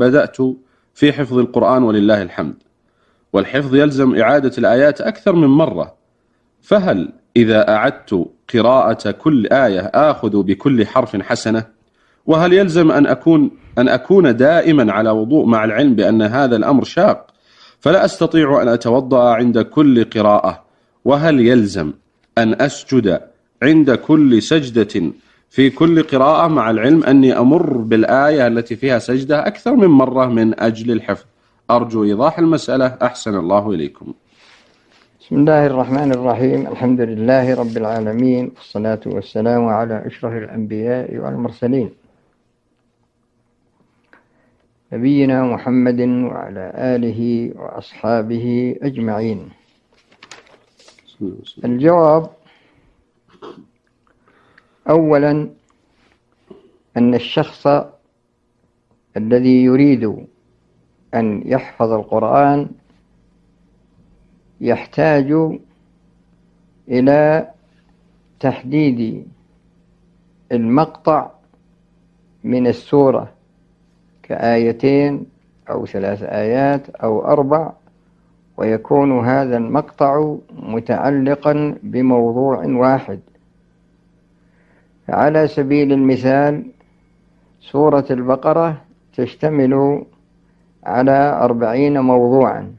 وبدأت في حفظ القرآن ولله الحمد، والحفظ يلزم إعادة الآيات أكثر من مرة، فهل إذا أعدت قراءة كل آية آخذ بكل حرف حسنة؟ وهل يلزم أن أكون دائما على وضوء مع العلم بأن هذا الأمر شاق فلا أستطيع أن أتوضأ عند كل قراءة؟ وهل يلزم أن أسجد عند كل سجدة في كل قراءة مع العلم أني أمر بالآية التي فيها سجدة أكثر من مرة من أجل الحفظ؟ أرجو إيضاح المسألة، أحسن الله إليكم. بسم الله الرحمن الرحيم. الحمد لله رب العالمين، والصلاة والسلام على أشرف الأنبياء والمرسلين، نبينا محمد وعلى آله وأصحابه أجمعين. الجواب: أولا، أن الشخص الذي يريد أن يحفظ القرآن يحتاج إلى تحديد المقطع من السورة كآيتين أو 3 آيات أو 4، ويكون هذا المقطع متعلقا بموضوع واحد. على سبيل المثال، سورة البقرة تشتمل على 40 موضوعا،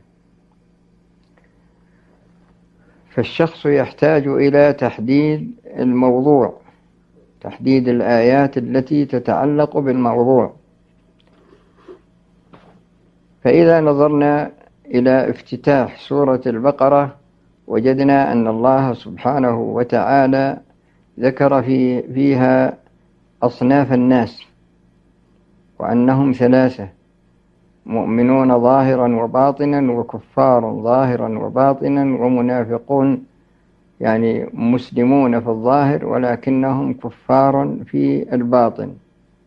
فالشخص يحتاج إلى تحديد الموضوع، تحديد الآيات التي تتعلق بالموضوع. فإذا نظرنا إلى افتتاح سورة البقرة وجدنا أن الله سبحانه وتعالى ذكر فيها أصناف الناس، وأنهم 3: مؤمنون ظاهرا وباطنا، وكفار ظاهرا وباطنا، ومنافقون، يعني مسلمون في الظاهر ولكنهم كفار في الباطن.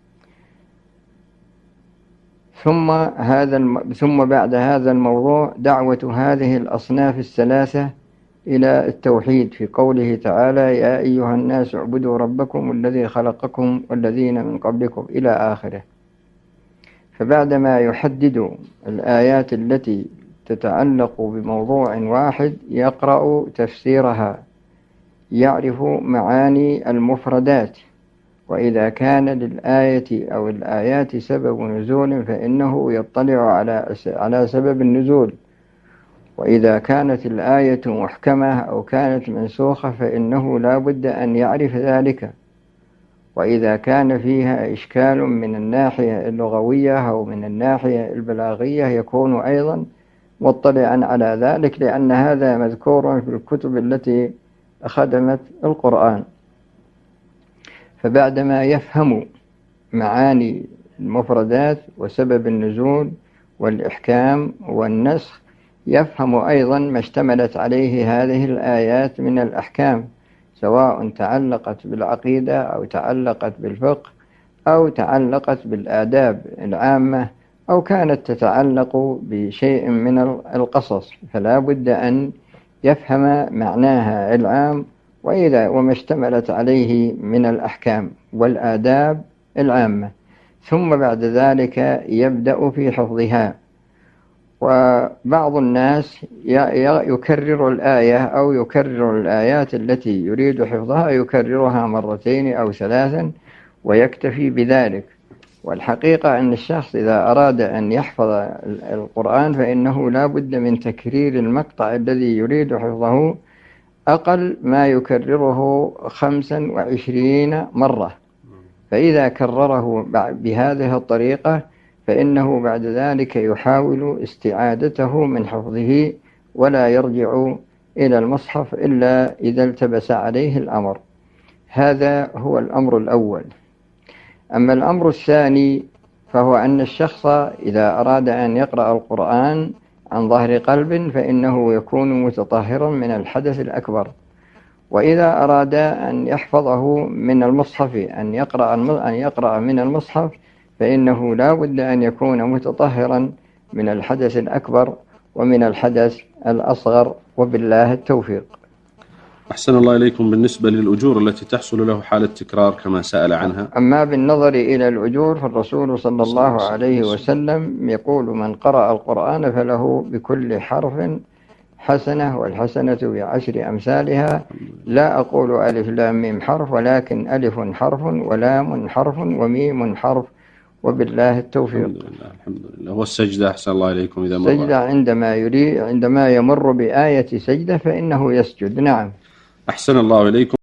ثم بعد هذا الموضوع دعوة هذه الأصناف ال3 إلى التوحيد في قوله تعالى: يا أيها الناس اعبدوا ربكم الذي خلقكم والذين من قبلكم إلى آخره. فبعدما يحدد الآيات التي تتعلق بموضوع واحد يقرأ تفسيرها، يعرف معاني المفردات، وإذا كان للآية أو الآيات سبب نزول فإنه يطلع على سبب النزول، وإذا كانت الآية محكمة أو كانت منسوخة فإنه لا بد أن يعرف ذلك، وإذا كان فيها إشكال من الناحية اللغوية أو من الناحية البلاغية يكون أيضا مطلعا على ذلك، لأن هذا مذكور في الكتب التي خدمت القرآن. فبعدما يفهم معاني المفردات وسبب النزول والإحكام والنسخ، يفهم أيضا ما اشتملت عليه هذه الآيات من الأحكام، سواء تعلقت بالعقيدة أو تعلقت بالفقه أو تعلقت بالآداب العامة أو كانت تتعلق بشيء من القصص، فلا بد أن يفهم معناها العام وما اشتملت عليه من الأحكام والآداب العامة، ثم بعد ذلك يبدأ في حفظها. وبعض الناس يكرر الآية أو يكرر الآيات التي يريد حفظها، يكررها 2 أو 3 ويكتفي بذلك. والحقيقة أن الشخص إذا أراد أن يحفظ القرآن فإنه لا بد من تكرير المقطع الذي يريد حفظه أقل ما يكرره 25 مرة، فإذا كرره بهذه الطريقة فإنه بعد ذلك يحاول استعادته من حفظه ولا يرجع إلى المصحف إلا إذا التبس عليه الأمر. هذا هو الأمر الأول. أما الأمر الثاني فهو أن الشخص إذا أراد أن يقرأ القرآن عن ظهر قلب فإنه يكون متطهرا من الحدث الأكبر، وإذا أراد أن يحفظه من المصحف أن يقرأ من المصحف فإنه لا بد أن يكون متطهرا من الحدث الأكبر ومن الحدث الأصغر، وبالله التوفيق. أحسن الله إليكم. بالنسبة للأجور التي تحصل له حال التكرار كما سأل عنها، أما بالنظر إلى الأجور فالرسول صلى الله عليه وسلم يقول: من قرأ القرآن فله بكل حرف حسنة، والحسنة بعشر أمثالها. لا أقول ألف لام ميم حرف، ولكن ألف حرف ولام حرف وميم حرف، وبالله التوفيق. الحمد لله. والسجدة أحسن الله إليكم إذا مر السجدة عندما يمر بآية سجدة فإنه يسجد. نعم. أحسن الله إليكم.